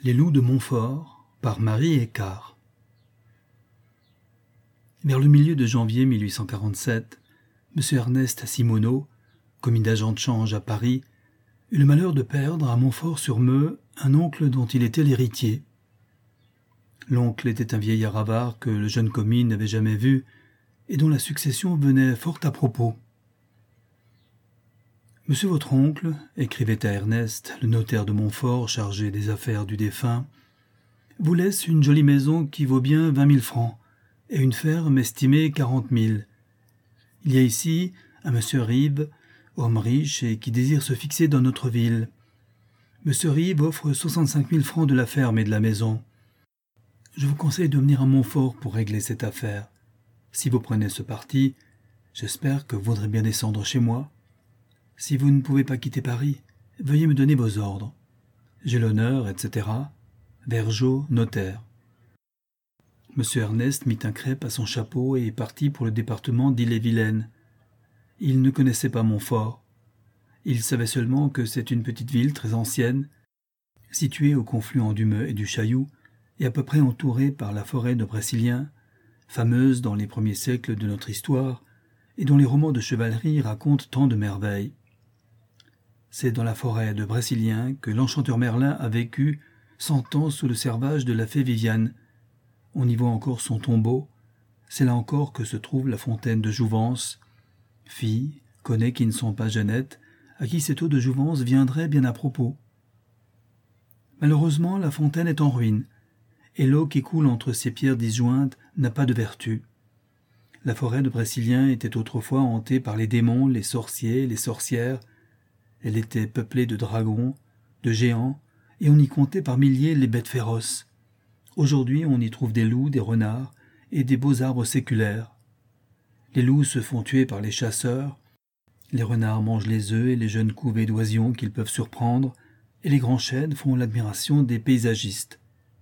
Les loups de Montfort par Marie Écart. Vers le milieu de janvier 1847, M. Ernest Simonot, commis d'agent de change à Paris, eut le malheur de perdre à Montfort-sur-Meux un oncle dont il était l'héritier. L'oncle était un vieillard avare que le jeune commis n'avait jamais vu et dont la succession venait fort à propos. « Monsieur votre oncle, écrivait à Ernest, le notaire de Montfort chargé des affaires du défunt, vous laisse une jolie maison qui vaut bien 20 000 francs et une ferme estimée 40 000. Il y a ici un monsieur Rive, homme riche et qui désire se fixer dans notre ville. Monsieur Rive offre 65 000 francs de la ferme et de la maison. Je vous conseille de venir à Montfort pour régler cette affaire. Si vous prenez ce parti, j'espère que vous voudrez bien descendre chez moi. Si vous ne pouvez pas quitter Paris, veuillez me donner vos ordres. J'ai l'honneur, etc. Vergeot, notaire. » M. Ernest mit un crêpe à son chapeau et partit pour le département d'Ille-et-Vilaine. Il ne connaissait pas Montfort. Il savait seulement que c'est une petite ville très ancienne, située au confluent du Meux et du Chailloux, et à peu près entourée par la forêt de Brécilien, fameuse dans les premiers siècles de notre histoire, et dont les romans de chevalerie racontent tant de merveilles. C'est dans la forêt de Brécilien que l'enchanteur Merlin a vécu 100 ans sous le servage de la fée Viviane. On y voit encore son tombeau. C'est là encore que se trouve la fontaine de Jouvence. Filles, connais qui ne sont pas Jeannettes, à qui cette eau de Jouvence viendrait bien à propos. Malheureusement, la fontaine est en ruine, et l'eau qui coule entre ces pierres disjointes n'a pas de vertu. La forêt de Brécilien était autrefois hantée par les démons, les sorciers, les sorcières. Elle était peuplée de dragons, de géants, et on y comptait par milliers les bêtes féroces. Aujourd'hui, on y trouve des loups, des renards et des beaux arbres séculaires. Les loups se font tuer par les chasseurs, les renards mangent les œufs et les jeunes couvées d'oisillons qu'ils peuvent surprendre, et les grands chênes font l'admiration des paysagistes.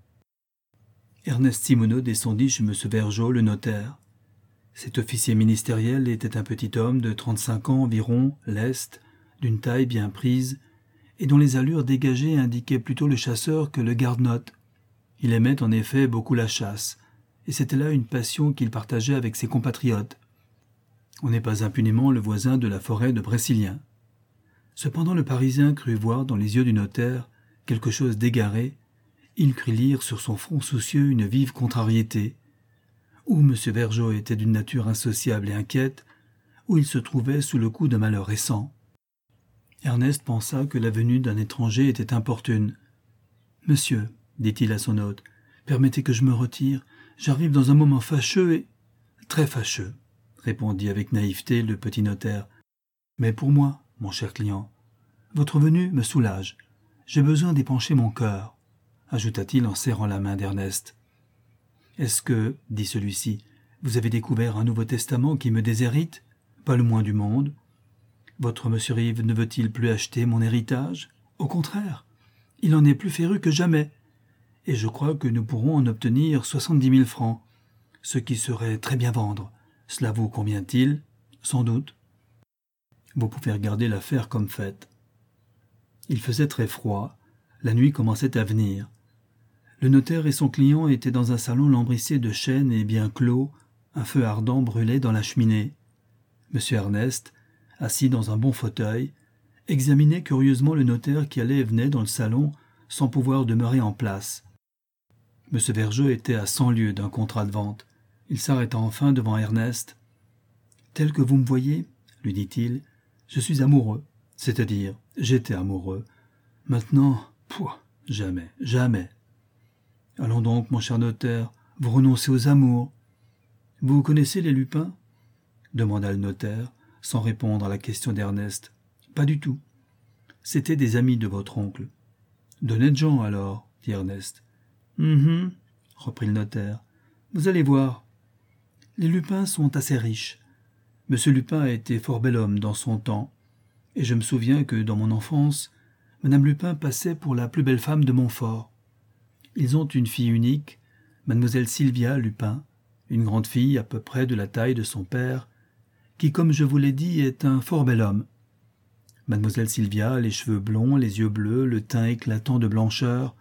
Ernest Simonot descendit chez M. Vergeot, le notaire. Cet officier ministériel était un petit homme de 35 ans environ, leste, d'une taille bien prise, et dont les allures dégagées indiquaient plutôt le chasseur que le garde-note. Il aimait en effet beaucoup la chasse, et c'était là une passion qu'il partageait avec ses compatriotes. On n'est pas impunément le voisin de la forêt de Brécilien. Cependant le Parisien crut voir dans les yeux du notaire quelque chose d'égaré. Il crut lire sur son front soucieux une vive contrariété. Ou M. Vergeot était d'une nature insociable et inquiète, ou il se trouvait sous le coup d'un malheur récent. Ernest pensa que la venue d'un étranger était importune. « Monsieur, dit-il à son hôte, permettez que je me retire. J'arrive dans un moment fâcheux et... »« Très fâcheux, » répondit avec naïveté le petit notaire. « Mais pour moi, mon cher client, votre venue me soulage. J'ai besoin d'épancher mon cœur, » ajouta-t-il en serrant la main d'Ernest. « Est-ce que, dit celui-ci, vous avez découvert un Nouveau Testament qui me déshérite ? Pas le moins du monde. Votre monsieur Rive ne veut-il plus acheter mon héritage ? Au contraire, il en est plus féru que jamais, et je crois que nous pourrons en obtenir 70 000 francs, ce qui serait très bien vendre. Cela vous convient-il ? Sans doute. Vous pouvez regarder l'affaire comme faite. » Il faisait très froid, la nuit commençait à venir. Le notaire et son client étaient dans un salon lambrissé de chêne et bien clos, un feu ardent brûlait dans la cheminée. M. Ernest, assis dans un bon fauteuil, examinait curieusement le notaire qui allait et venait dans le salon sans pouvoir demeurer en place. M. Vergeot était à 100 lieues d'un contrat de vente. Il s'arrêta enfin devant Ernest. « Tel que vous me voyez, lui dit-il, je suis amoureux, c'est-à-dire j'étais amoureux. Maintenant, jamais, jamais. Allons donc, mon cher notaire, vous renoncez aux amours. Vous connaissez les Lupin ? » demanda le notaire, sans répondre à la question d'Ernest. « Pas du tout. C'étaient des amis de votre oncle. »« D'honnêtes gens, alors, » dit Ernest. « reprit le notaire. « Vous allez voir. Les Lupin sont assez riches. Monsieur Lupin a été fort bel homme dans son temps, et je me souviens que, dans mon enfance, Madame Lupin passait pour la plus belle femme de Montfort. Ils ont une fille unique, Mademoiselle Sylvia Lupin, une grande fille à peu près de la taille de son père, qui, comme je vous l'ai dit, est un fort bel homme. Mademoiselle Sylvia a les cheveux blonds, les yeux bleus, le teint éclatant de blancheur,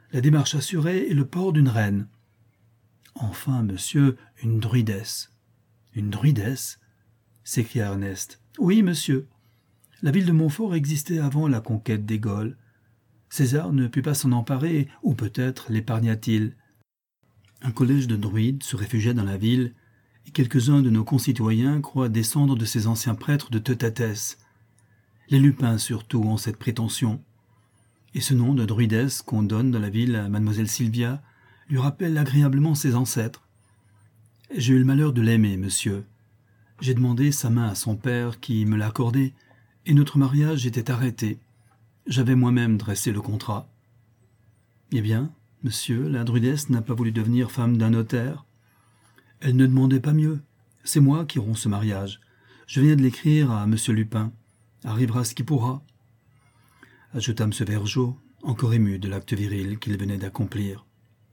la démarche assurée et le port d'une reine. Enfin, monsieur, une druidesse. Une druidesse? S'écria Ernest. Oui, monsieur. La ville de Montfort existait avant la conquête des Gaules. César ne put pas s'en emparer, ou peut-être l'épargna-t-il. Un collège de druides se réfugiait dans la ville, et quelques-uns de nos concitoyens croient descendre de ces anciens prêtres de Teutathès. Les Lupins surtout ont cette prétention. Et ce nom de druidesse qu'on donne dans la ville à mademoiselle Sylvia lui rappelle agréablement ses ancêtres. J'ai eu le malheur de l'aimer, monsieur. J'ai demandé sa main à son père qui me l'a accordée, et notre mariage était arrêté. J'avais moi-même dressé le contrat. Eh bien, monsieur, la druidesse n'a pas voulu devenir femme d'un notaire. Elle ne demandait pas mieux. C'est moi qui romps ce mariage. Je viens de l'écrire à monsieur Lupin. Arrivera ce qui pourra. Ajouta M. Vergeot, encore ému de l'acte viril qu'il venait d'accomplir.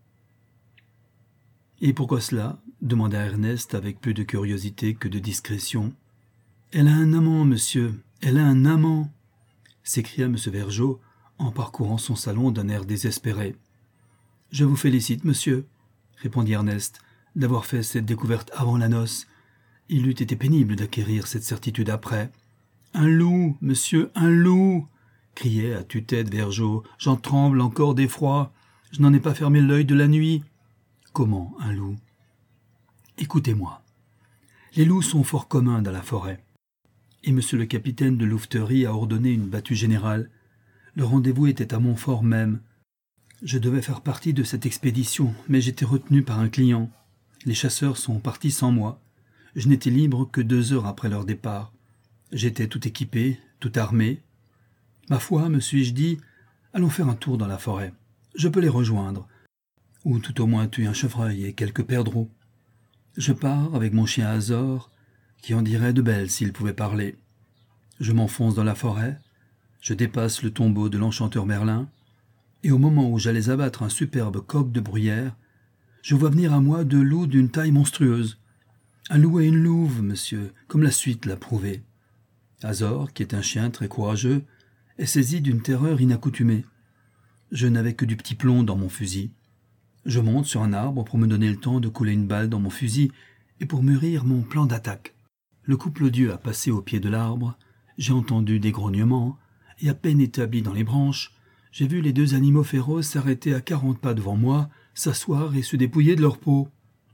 Et pourquoi cela? Demanda Ernest avec plus de curiosité que de discrétion. Elle a un amant, monsieur, elle a un amant, s'écria M. Vergeot en parcourant son salon d'un air désespéré. Je vous félicite, monsieur, répondit Ernest, d'avoir fait cette découverte avant la noce. Il eût été pénible d'acquérir cette certitude après. Un loup, monsieur, un loup, criait à tue-tête Vergeot. J'en tremble encore d'effroi. Je n'en ai pas fermé l'œil de la nuit. Comment un loup? Écoutez-moi. Les loups sont fort communs dans la forêt. Et monsieur le capitaine de louveterie a ordonné une battue générale. Le rendez-vous était à Montfort même. Je devais faire partie de cette expédition, mais j'étais retenu par un client. Les chasseurs sont partis sans moi. Je n'étais libre que 2 heures après leur départ. J'étais tout équipé, tout armé. Ma foi, me suis-je dit, allons faire un tour dans la forêt. Je peux les rejoindre. Ou tout au moins tuer un chevreuil et quelques perdreaux. Je pars avec mon chien Azor, qui en dirait de belles s'il pouvait parler. Je m'enfonce dans la forêt, je dépasse le tombeau de l'enchanteur Merlin, et au moment où j'allais abattre un superbe coq de bruyère, je vois venir à moi 2 loups d'une taille monstrueuse. Un loup et une louve, monsieur, comme la suite l'a prouvé. Azor, qui est un chien très courageux, est saisi d'une terreur inaccoutumée. Je n'avais que du petit plomb dans mon fusil. Je monte sur un arbre pour me donner le temps de couler une balle dans mon fusil et pour mûrir mon plan d'attaque. Le couple odieux a passé au pied de l'arbre, j'ai entendu des grognements, et à peine établi dans les branches, j'ai vu les 2 animaux féroces s'arrêter à 40 pas devant moi, s'asseoir et se dépouiller de leur peau.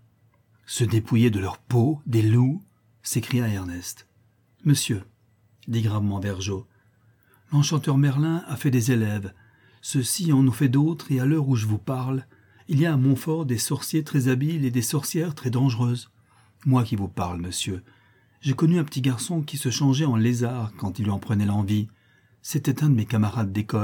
« Se dépouiller de leur peau, des loups ?» s'écria Ernest. « Monsieur, » dit gravement Vergeot, « l'enchanteur Merlin a fait des élèves. Ceux-ci en ont fait d'autres, et à l'heure où je vous parle, il y a à Montfort des sorciers très habiles et des sorcières très dangereuses. Moi qui vous parle, monsieur, j'ai connu un petit garçon qui se changeait en lézard quand il lui en prenait l'envie. C'était un de mes camarades d'école. »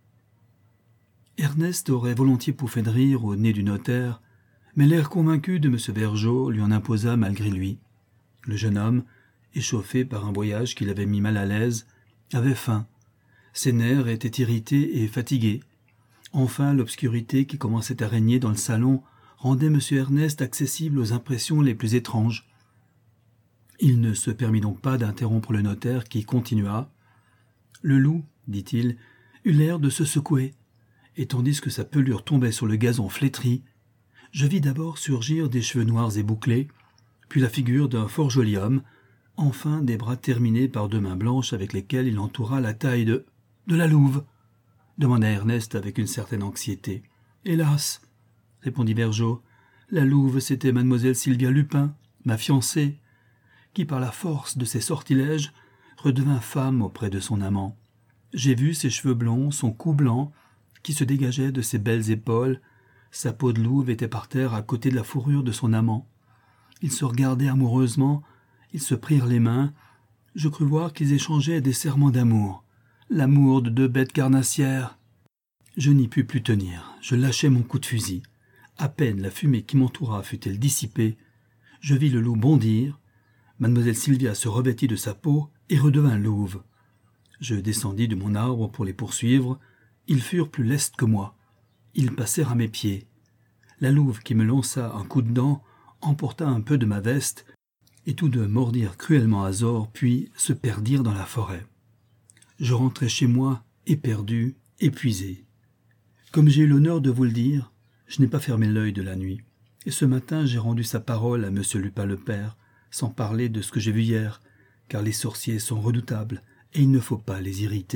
Ernest aurait volontiers pouffé de rire au nez du notaire, mais l'air convaincu de M. Vergeot lui en imposa malgré lui. Le jeune homme, échauffé par un voyage qui l'avait mis mal à l'aise, avait faim. Ses nerfs étaient irrités et fatigués. Enfin, l'obscurité qui commençait à régner dans le salon rendait M. Ernest accessible aux impressions les plus étranges. Il ne se permit donc pas d'interrompre le notaire qui continua. « Le loup, dit-il, eut l'air de se secouer, et tandis que sa pelure tombait sur le gazon flétri, je vis d'abord surgir des cheveux noirs et bouclés, puis la figure d'un fort joli homme, enfin des bras terminés par 2 mains blanches avec lesquelles il entoura la taille de la louve, demanda Ernest avec une certaine anxiété. Hélas, répondit Vergeot, la louve c'était mademoiselle Sylvia Lupin, ma fiancée, qui par la force de ses sortilèges redevint femme auprès de son amant. J'ai vu ses cheveux blonds, son cou blanc, qui se dégageait de ses belles épaules, sa peau de louve était par terre à côté de la fourrure de son amant. Ils se regardaient amoureusement, ils se prirent les mains, je crus voir qu'ils échangeaient des serments d'amour. L'amour de 2 bêtes carnassières. Je n'y pus plus tenir, je lâchai mon coup de fusil. À peine la fumée qui m'entoura fut-elle dissipée, je vis le loup bondir, mademoiselle Sylvia se revêtit de sa peau et redevint louve. Je descendis de mon arbre pour les poursuivre, ils furent plus lestes que moi. Ils passèrent à mes pieds. La louve qui me lança un coup de dent emporta un peu de ma veste, et tous 2 mordirent cruellement Azor, puis se perdirent dans la forêt. Je rentrai chez moi, éperdu, épuisé. Comme j'ai eu l'honneur de vous le dire, je n'ai pas fermé l'œil de la nuit. Et ce matin, j'ai rendu sa parole à M. Lupin le père, sans parler de ce que j'ai vu hier, car les sorciers sont redoutables et il ne faut pas les irriter. »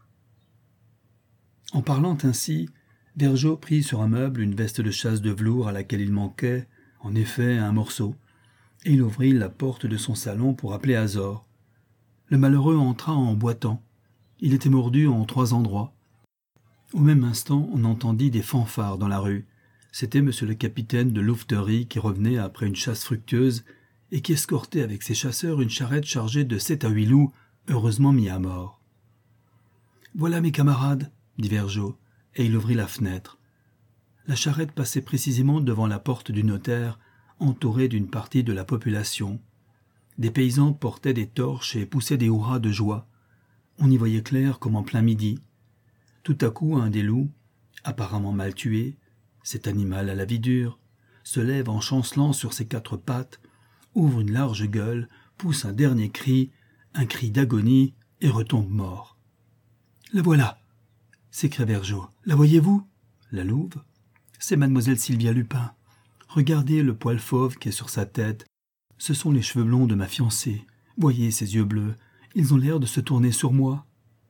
En parlant ainsi, Vergeot prit sur un meuble une veste de chasse de velours à laquelle il manquait, en effet, un morceau, et il ouvrit la porte de son salon pour appeler Azor. Le malheureux entra en boitant. Il était mordu en 3 endroits. Au même instant, on entendit des fanfares dans la rue. C'était monsieur le capitaine de louveterie qui revenait après une chasse fructueuse et qui escortait avec ses chasseurs une charrette chargée de 7 à 8 loups, heureusement mis à mort. « Voilà mes camarades, » dit Vergeot, et il ouvrit la fenêtre. La charrette passait précisément devant la porte du notaire, entourée d'une partie de la population. Des paysans portaient des torches et poussaient des hurrahs de joie. On y voyait clair comme en plein midi. Tout à coup, un des loups, apparemment mal tué, cet animal à la vie dure, se lève en chancelant sur ses 4 pattes, ouvre une large gueule, pousse un dernier cri, un cri d'agonie, et retombe mort. « La voilà !» s'écria Vergeot. « La voyez-vous » La louve. « C'est mademoiselle Sylvia Lupin. Regardez le poil fauve qui est sur sa tête. Ce sont les cheveux blonds de ma fiancée. Voyez ses yeux bleus. Ils ont l'air de se tourner sur moi. »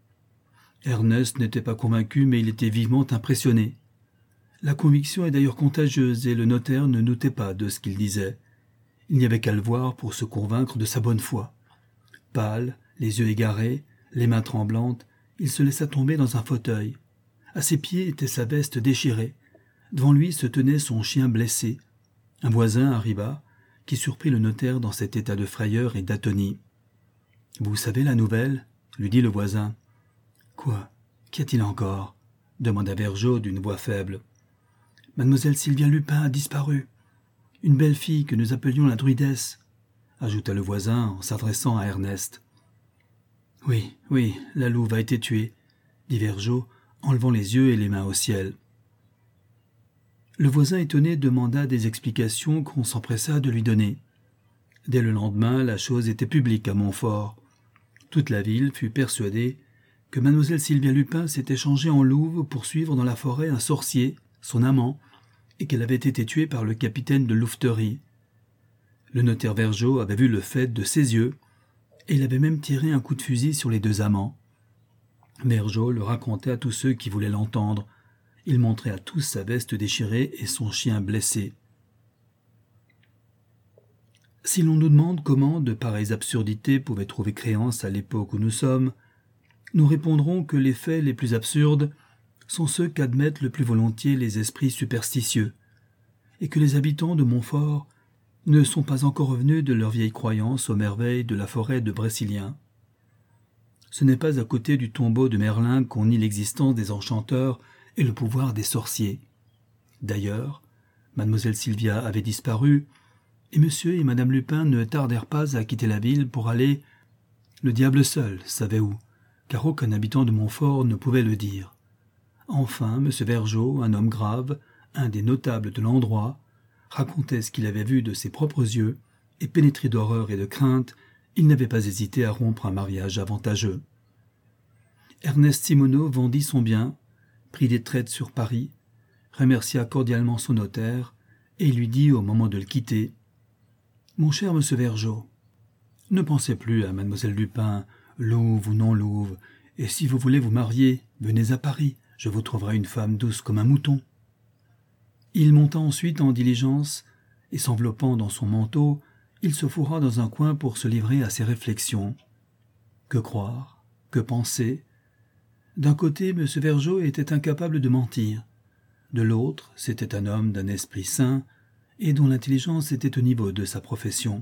Ernest n'était pas convaincu, mais il était vivement impressionné. La conviction est d'ailleurs contagieuse et le notaire ne doutait pas de ce qu'il disait. Il n'y avait qu'à le voir pour se convaincre de sa bonne foi. Pâle, les yeux égarés, les mains tremblantes, il se laissa tomber dans un fauteuil. À ses pieds était sa veste déchirée. Devant lui se tenait son chien blessé. Un voisin arriva, qui surprit le notaire dans cet état de frayeur et d'atonie. « Vous savez la nouvelle ?» lui dit le voisin. « Quoi? Qu'y a-t-il encore ?» demanda Vergeot d'une voix faible. « Mademoiselle Sylvia Lupin a disparu. Une belle fille que nous appelions la druidesse, » ajouta le voisin en s'adressant à Ernest. « Oui, oui, la louve a été tuée, » dit Vergeot, en levant les yeux et les mains au ciel. Le voisin étonné demanda des explications qu'on s'empressa de lui donner. Dès le lendemain, la chose était publique à Montfort. Toute la ville fut persuadée que mademoiselle Sylvia Lupin s'était changée en louve pour suivre dans la forêt un sorcier, son amant, et qu'elle avait été tuée par le capitaine de louveterie. Le notaire Vergeot avait vu le fait de ses yeux, et il avait même tiré un coup de fusil sur les 2 amants. Vergeot le racontait à tous ceux qui voulaient l'entendre. Il montrait à tous sa veste déchirée et son chien blessé. Si l'on nous demande comment de pareilles absurdités pouvaient trouver créance à l'époque où nous sommes, nous répondrons que les faits les plus absurdes sont ceux qu'admettent le plus volontiers les esprits superstitieux, et que les habitants de Montfort ne sont pas encore revenus de leur vieille croyance aux merveilles de la forêt de Brécilien. Ce n'est pas à côté du tombeau de Merlin qu'on nie l'existence des enchanteurs et le pouvoir des sorciers. D'ailleurs, mademoiselle Sylvia avait disparu, et monsieur et madame Lupin ne tardèrent pas à quitter la ville pour aller, le diable seul savait où, car aucun habitant de Montfort ne pouvait le dire. Enfin, M. Vergeot, un homme grave, un des notables de l'endroit, racontait ce qu'il avait vu de ses propres yeux, et pénétré d'horreur et de crainte, il n'avait pas hésité à rompre un mariage avantageux. Ernest Simonneau vendit son bien, prit des traites sur Paris, remercia cordialement son notaire, et lui dit au moment de le quitter « Mon cher monsieur Vergeot, ne pensez plus à mademoiselle Lupin, louve ou non louve, et si vous voulez vous marier, venez à Paris, je vous trouverai une femme douce comme un mouton. » Il monta ensuite en diligence, et s'enveloppant dans son manteau, il se fourra dans un coin pour se livrer à ses réflexions. Que croire? Que penser? D'un côté, M. Vergeot était incapable de mentir. De l'autre, c'était un homme d'un esprit sain et dont l'intelligence était au niveau de sa profession.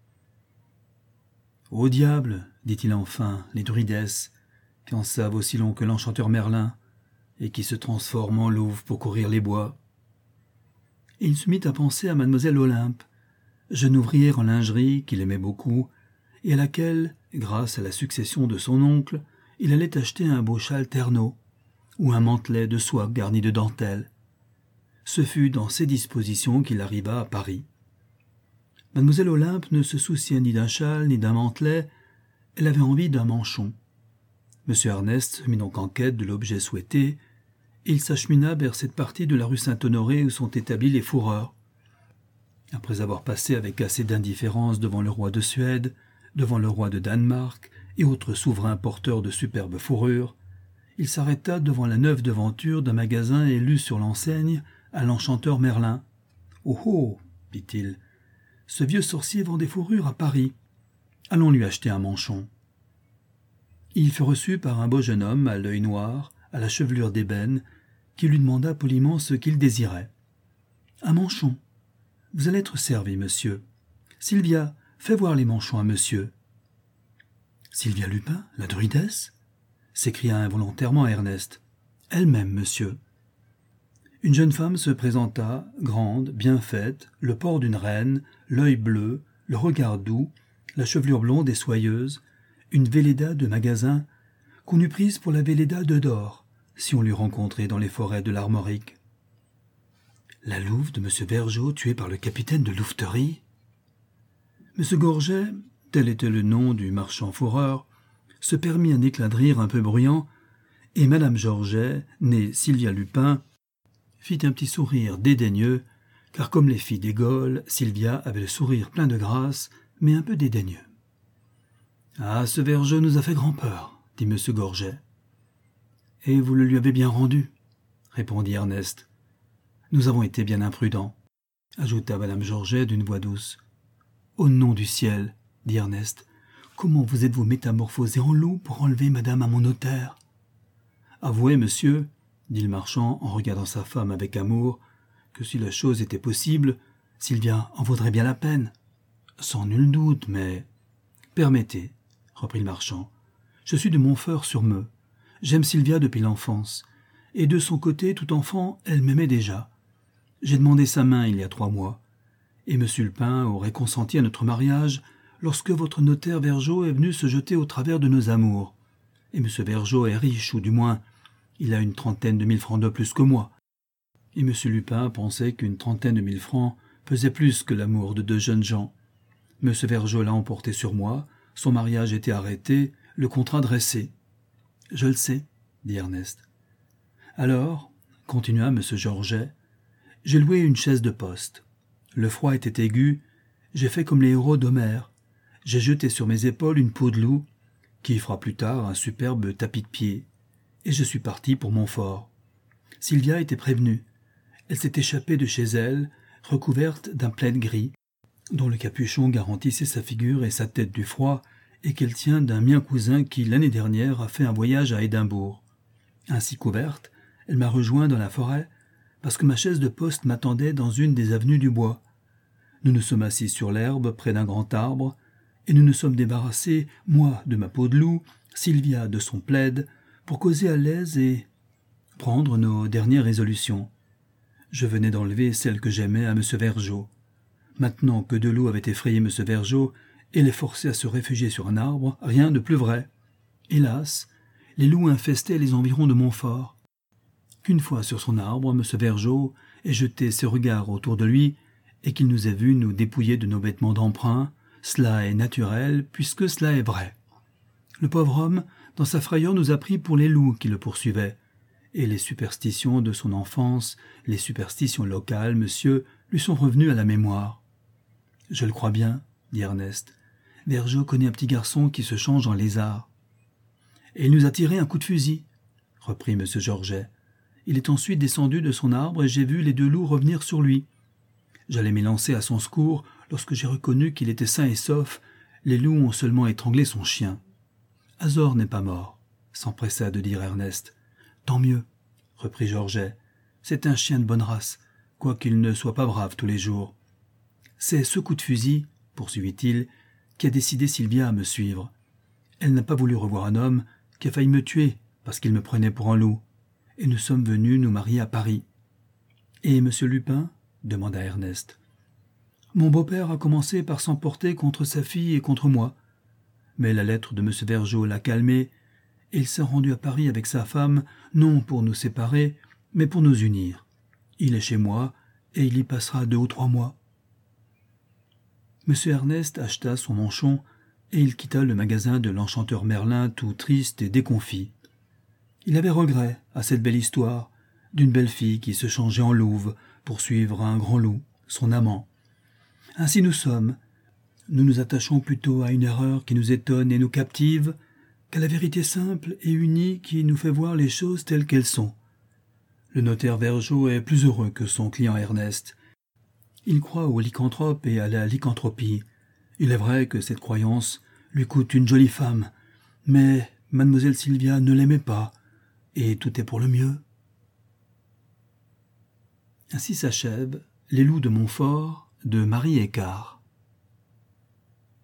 « Au diable, dit-il enfin, les druidesses, qui en savent aussi long que l'enchanteur Merlin, et qui se transforment en louve pour courir les bois. » Et il se mit à penser à mademoiselle Olympe, jeune ouvrière en lingerie qu'il aimait beaucoup, et à laquelle, grâce à la succession de son oncle, il allait acheter un beau châle ternaux, ou un mantelet de soie garni de dentelle. Ce fut dans ces dispositions qu'il arriva à Paris. Mademoiselle Olympe ne se souciait ni d'un châle ni d'un mantelet, elle avait envie d'un manchon. M. Ernest se mit donc en quête de l'objet souhaité, et il s'achemina vers cette partie de la rue Saint-Honoré où sont établis les fourreurs. Après avoir passé avec assez d'indifférence devant le roi de Suède, devant le roi de Danemark et autres souverains porteurs de superbes fourrures, il s'arrêta devant la neuve devanture d'un magasin et lut sur l'enseigne à l'enchanteur Merlin. « Oh oh !» dit-il, « ce vieux sorcier vend des fourrures à Paris. Allons lui acheter un manchon. » Il fut reçu par un beau jeune homme à l'œil noir, à la chevelure d'ébène, qui lui demanda poliment ce qu'il désirait. « Un manchon. Vous allez être servi, monsieur. Sylvia, fais voir les manchons à monsieur. »« Sylvia Lupin, la druidesse ?» s'écria involontairement Ernest. « Elle-même, monsieur. » Une jeune femme se présenta, grande, bien faite, le port d'une reine, l'œil bleu, le regard doux, la chevelure blonde et soyeuse, une Véleda de magasin qu'on eût prise pour la Véleda de Dor, si on l'eût rencontrée dans les forêts de l'Armorique. La louve de M. Vergeot tuée par le capitaine de louveterie. M. Gorget, tel était le nom du marchand fourreur, se permit un éclat de rire un peu bruyant, et Mme Georget, née Sylvia Lupin, fit un petit sourire dédaigneux, car comme les filles des Gaules, Sylvia avait le sourire plein de grâce, mais un peu dédaigneux. « Ah, ce Vergeot nous a fait grand-peur, » dit M. Gorget. « Et vous le lui avez bien rendu, » répondit Ernest. « Nous avons été bien imprudents, » ajouta Mme Georget d'une voix douce. « Au nom du ciel, » dit Ernest, « comment vous êtes-vous métamorphosé en loup pour enlever madame à mon notaire ?»« Avouez, monsieur, » dit le marchand en regardant sa femme avec amour, « que si la chose était possible, Sylvia en vaudrait bien la peine. »« Sans nul doute, mais... » « Permettez, » reprit le marchand, « je suis de Montfort-sur-Meux. J'aime Sylvia depuis l'enfance, et de son côté, tout enfant, elle m'aimait déjà. J'ai demandé sa main il y a 3 mois, et M. Lupin aurait consenti à notre mariage lorsque votre notaire Vergeot est venu se jeter au travers de nos amours. Et M. Vergeot est riche, ou du moins, il a une 30 000 francs de plus que moi. Et M. Lupin pensait qu'une 30 000 francs pesait plus que l'amour de 2 jeunes gens. M. Vergeot l'a emporté sur moi, son mariage était arrêté, le contrat dressé. « Je le sais, » dit Ernest. « Alors, » continua M. Georget, « j'ai loué une chaise de poste. Le froid était aigu, j'ai fait comme les héros d'Homère. J'ai jeté sur mes épaules une peau de loup, qui fera plus tard un superbe tapis de pied, et je suis parti pour Montfort. Sylvia était prévenue. Elle s'est échappée de chez elle, recouverte d'un plaid gris, dont le capuchon garantissait sa figure et sa tête du froid, et qu'elle tient d'un mien cousin qui, l'année dernière, a fait un voyage à Édimbourg. Ainsi couverte, elle m'a rejoint dans la forêt, parce que ma chaise de poste m'attendait dans une des avenues du bois. Nous nous sommes assis sur l'herbe près d'un grand arbre, et nous nous sommes débarrassés, moi de ma peau de loup, Sylvia de son plaid, pour causer à l'aise et prendre nos dernières résolutions. Je venais d'enlever celle que j'aimais à M. Vergeot. Maintenant que Deloup avait effrayé M. Vergeot et les forcé à se réfugier sur un arbre, rien de plus vrai. Hélas, les loups infestaient les environs de Montfort. Qu'une fois sur son arbre, M. Vergeot ait jeté ses regards autour de lui et qu'il nous ait vus nous dépouiller de nos vêtements d'emprunt, cela est naturel puisque cela est vrai. Le pauvre homme, dans sa frayeur, nous a pris pour les loups qui le poursuivaient. Et les superstitions de son enfance, les superstitions locales, monsieur, lui sont revenues à la mémoire. « Je le crois bien, » dit Ernest. « Vergeot connaît un petit garçon qui se change en lézard. »« Et il nous a tiré un coup de fusil, » reprit M. Georget. « Il est ensuite descendu de son arbre et j'ai vu les 2 loups revenir sur lui. J'allais m'élancer à son secours lorsque j'ai reconnu qu'il était sain et sauf. Les loups ont seulement étranglé son chien. »« Azor n'est pas mort, » s'empressa de dire Ernest. « Tant mieux, » reprit Georget. « C'est un chien de bonne race, quoiqu'il ne soit pas brave tous les jours. C'est ce coup de fusil, poursuivit-il, qui a décidé Sylvia à me suivre. Elle n'a pas voulu revoir un homme qui a failli me tuer parce qu'il me prenait pour un loup, et nous sommes venus nous marier à Paris. »« Et M. Lupin ?» demanda Ernest. « Mon beau-père a commencé par s'emporter contre sa fille et contre moi, mais la lettre de M. Vergeot l'a calmé, et il s'est rendu à Paris avec sa femme, non pour nous séparer, mais pour nous unir. Il est chez moi, et il y passera 2 ou 3 mois. » M. Ernest acheta son manchon et il quitta le magasin de l'enchanteur Merlin tout triste et déconfit. Il avait regret à cette belle histoire, d'une belle fille qui se changeait en louve pour suivre un grand loup, son amant. Ainsi nous sommes. Nous nous attachons plutôt à une erreur qui nous étonne et nous captive qu'à la vérité simple et unie qui nous fait voir les choses telles qu'elles sont. Le notaire Vergeot est plus heureux que son client Ernest. Il croit aux lycanthropes et à la lycanthropie. Il est vrai que cette croyance lui coûte une jolie femme, mais mademoiselle Sylvia ne l'aimait pas, et tout est pour le mieux. Ainsi s'achève Les loups de Montfort de Marie Écart.